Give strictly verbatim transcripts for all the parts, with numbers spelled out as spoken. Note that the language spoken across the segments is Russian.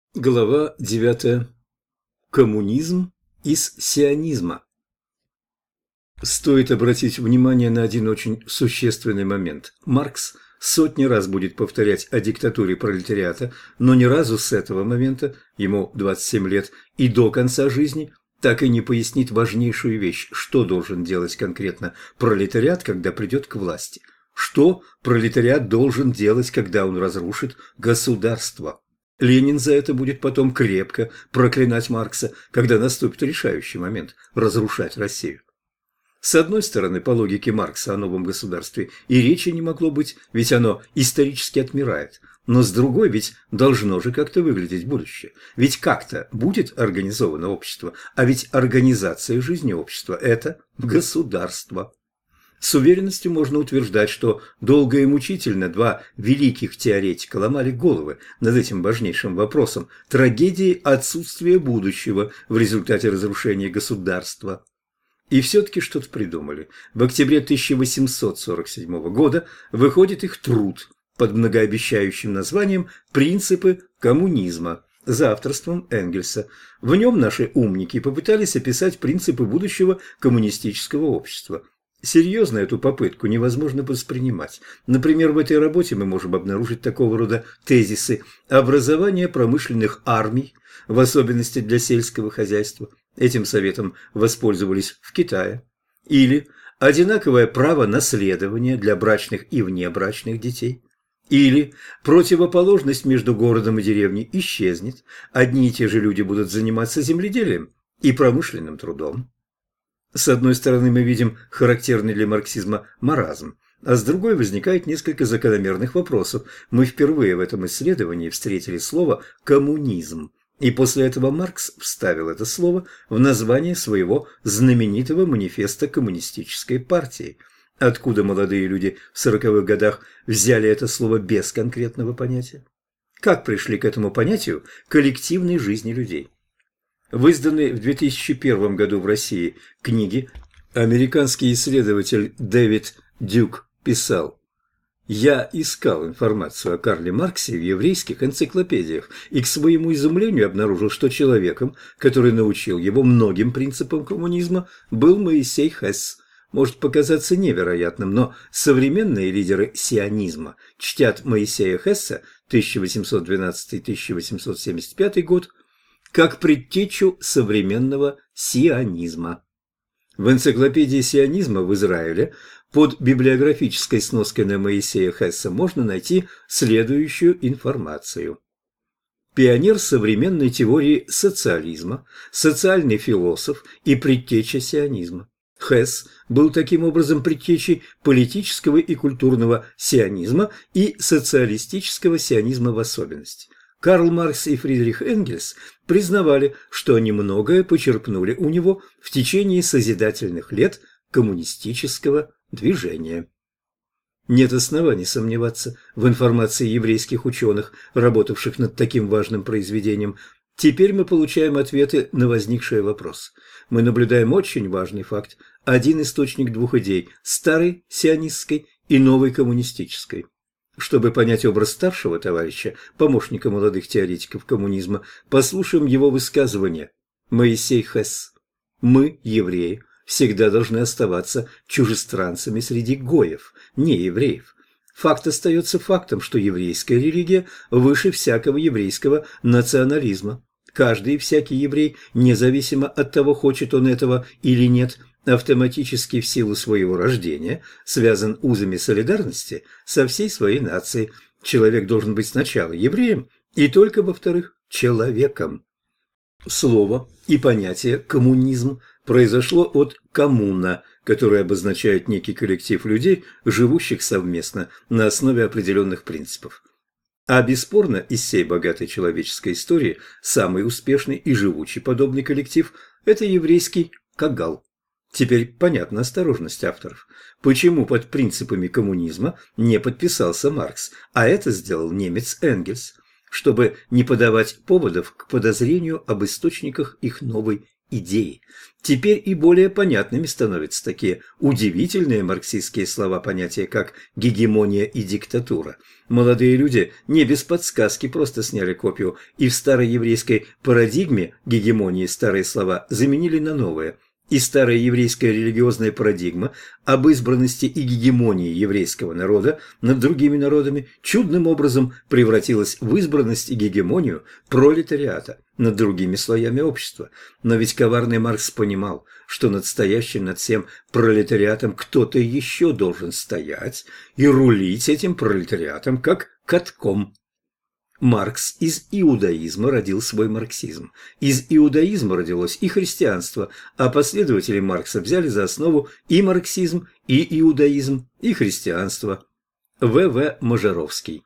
Глава девятая. Коммунизм из сионизма. Стоит обратить внимание на один очень существенный момент. Маркс сотни раз будет повторять о диктатуре пролетариата, но ни разу с этого момента, ему двадцать семь лет, и до конца жизни, так и не пояснит важнейшую вещь, что должен делать конкретно пролетариат, когда придет к власти. Что пролетариат должен делать, когда он разрушит государство. Ленин за это будет потом крепко проклинать Маркса, когда наступит решающий момент разрушать Россию. С одной стороны, по логике Маркса о новом государстве и речи не могло быть, ведь оно исторически отмирает. Но с другой, ведь должно же как-то выглядеть будущее. Ведь как-то будет организовано общество, а ведь организация жизни общества – это государство. С уверенностью можно утверждать, что долго и мучительно два великих теоретика ломали головы над этим важнейшим вопросом трагедии отсутствия будущего в результате разрушения государства. И все-таки что-то придумали. В октябре тысяча восемьсот сорок седьмого года выходит их труд под многообещающим названием «Принципы коммунизма» за авторством Энгельса. В нем наши умники попытались описать принципы будущего коммунистического общества. Серьезно эту попытку невозможно воспринимать. Например, в этой работе мы можем обнаружить такого рода тезисы: образование промышленных армий, в особенности для сельского хозяйства, этим советом воспользовались в Китае, или одинаковое право наследования для брачных и внебрачных детей, или противоположность между городом и деревней исчезнет, одни и те же люди будут заниматься земледелием и промышленным трудом. С одной стороны, мы видим характерный для марксизма маразм, а с другой возникает несколько закономерных вопросов. Мы впервые в этом исследовании встретили слово «коммунизм», и после этого Маркс вставил это слово в название своего знаменитого манифеста коммунистической партии. Откуда молодые люди в сороковых годах взяли это слово без конкретного понятия? Как пришли к этому понятию коллективной жизни людей? В изданной в две тысячи первом году в России книге американский исследователь Дэвид Дюк писал: «Я искал информацию о Карле Марксе в еврейских энциклопедиях и к своему изумлению обнаружил, что человеком, который научил его многим принципам коммунизма, был Моисей Хесс. Может показаться невероятным, но современные лидеры сионизма чтят Моисея Хесса тысяча восемьсот двенадцатый — тысяча восемьсот семьдесят пятый год как предтечу современного сионизма». В энциклопедии сионизма в Израиле под библиографической сноской на Моисея Хесса можно найти следующую информацию. Пионер современной теории социализма, социальный философ и предтеча сионизма. Хесс был таким образом предтечей политического и культурного сионизма и социалистического сионизма в особенности. Карл Маркс и Фридрих Энгельс признавали, что они многое почерпнули у него в течение созидательных лет коммунистического движения. Нет оснований сомневаться в информации еврейских ученых, работавших над таким важным произведением. Теперь мы получаем ответы на возникший вопрос. Мы наблюдаем очень важный факт: один источник двух идей – старой сионистской и новой коммунистической. Чтобы понять образ старшего товарища, помощника молодых теоретиков коммунизма, послушаем его высказывание. Моисей Хесс: «Мы, евреи, всегда должны оставаться чужестранцами среди гоев, не евреев. Факт остается фактом, что еврейская религия выше всякого еврейского национализма. Каждый и всякий еврей, независимо от того, хочет он этого или нет, автоматически в силу своего рождения связан узами солидарности со всей своей нацией. Человек должен быть сначала евреем и только, во-вторых, человеком». Слово и понятие «коммунизм» произошло от «коммуна», которое обозначает некий коллектив людей, живущих совместно на основе определенных принципов. А бесспорно, из всей богатой человеческой истории самый успешный и живучий подобный коллектив – это еврейский кагал. Теперь понятна осторожность авторов. Почему под принципами коммунизма не подписался Маркс, а это сделал немец Энгельс, чтобы не подавать поводов к подозрению об источниках их новой идеи. Теперь и более понятными становятся такие удивительные марксистские слова-понятия, как гегемония и диктатура. Молодые люди не без подсказки просто сняли копию и в старой еврейской парадигме гегемонии старые слова заменили на новые. И старая еврейская религиозная парадигма об избранности и гегемонии еврейского народа над другими народами чудным образом превратилась в избранность и гегемонию пролетариата над другими слоями общества. Но ведь коварный Маркс понимал, что над стоящим над всем пролетариатом кто-то еще должен стоять и рулить этим пролетариатом как катком. Маркс из иудаизма родил свой марксизм. Из иудаизма родилось и христианство, а последователи Маркса взяли за основу и марксизм, и иудаизм, и христианство. В В Можаровский.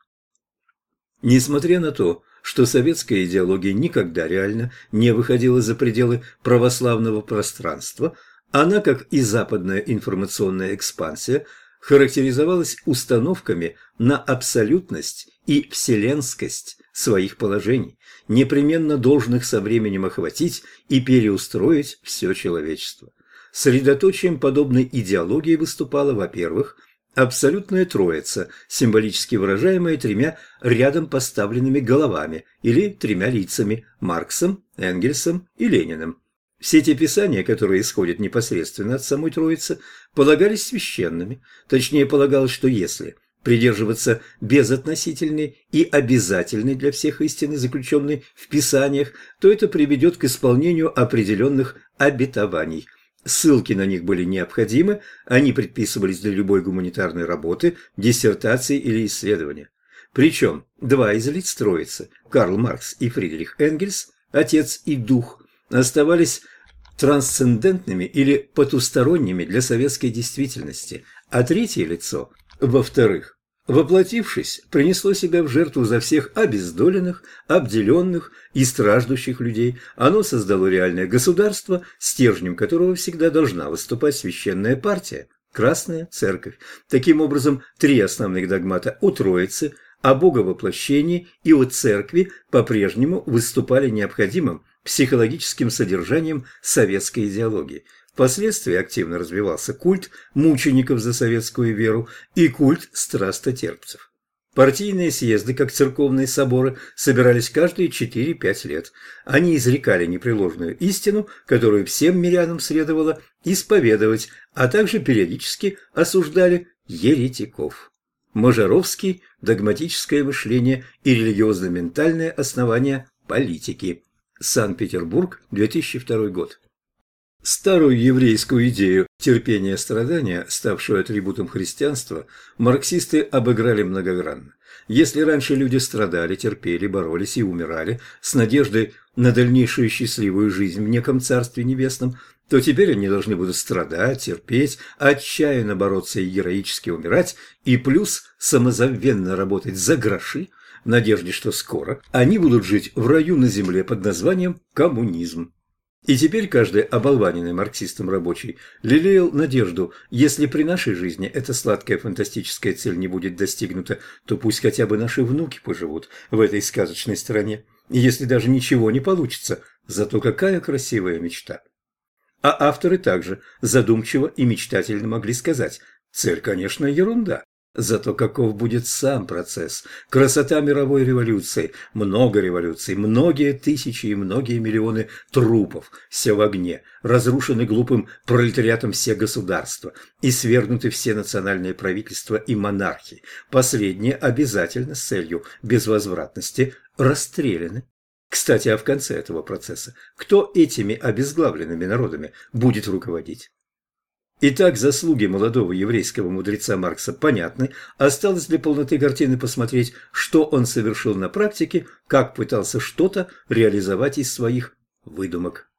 Несмотря на то, что советская идеология никогда реально не выходила за пределы православного пространства, она, как и западная информационная экспансия, характеризовалась установками на абсолютность и вселенскость своих положений, непременно должных со временем охватить и переустроить все человечество. Средоточием подобной идеологии выступала, во-первых, абсолютная троица, символически выражаемая тремя рядом поставленными головами или тремя лицами – Марксом, Энгельсом и Лениным. Все те писания, которые исходят непосредственно от самой Троицы, полагались священными. Точнее, полагалось, что если придерживаться безотносительной и обязательной для всех истины, заключенной в Писаниях, то это приведет к исполнению определенных обетований. Ссылки на них были необходимы, они предписывались для любой гуманитарной работы, диссертации или исследования. Причем два из лиц Троицы, Карл Маркс и Фридрих Энгельс, отец и дух, оставались трансцендентными или потусторонними для советской действительности, а третье лицо, во-вторых, воплотившись, принесло себя в жертву за всех обездоленных, обделенных и страждущих людей. Оно создало реальное государство, стержнем которого всегда должна выступать священная партия – Красная Церковь. Таким образом, три основных догмата о Троице, о Боговоплощении и о Церкви по-прежнему выступали необходимым психологическим содержанием советской идеологии. Впоследствии активно развивался культ мучеников за советскую веру и культ страстотерпцев. Партийные съезды, как церковные соборы, собирались каждые четыре-пять лет. Они изрекали непреложную истину, которую всем мирянам следовало исповедовать, а также периодически осуждали еретиков. Можаровский – догматическое мышление и религиозно-ментальное основание политики. Санкт-Петербург, две тысячи второй год. Старую еврейскую идею терпения-страдания, ставшую атрибутом христианства, марксисты обыграли многогранно. Если раньше люди страдали, терпели, боролись и умирали с надеждой на дальнейшую счастливую жизнь в неком Царстве Небесном, то теперь они должны будут страдать, терпеть, отчаянно бороться и героически умирать, и плюс самозабвенно работать за гроши, в надежде, что скоро они будут жить в раю на земле под названием коммунизм. И теперь каждый оболваненный марксистом рабочий лелеял надежду, если при нашей жизни эта сладкая фантастическая цель не будет достигнута, то пусть хотя бы наши внуки поживут в этой сказочной стране. И если даже ничего не получится, зато какая красивая мечта. А авторы также задумчиво и мечтательно могли сказать: цель, конечно, ерунда. Зато каков будет сам процесс, красота мировой революции, много революций, многие тысячи и многие миллионы трупов, все в огне, разрушены глупым пролетариатом все государства и свергнуты все национальные правительства и монархии, последние обязательно с целью безвозвратности расстреляны. Кстати, а в конце этого процесса кто этими обезглавленными народами будет руководить? Итак, заслуги молодого еврейского мудреца Маркса понятны, осталось для полноты картины посмотреть, что он совершил на практике, как пытался что-то реализовать из своих выдумок.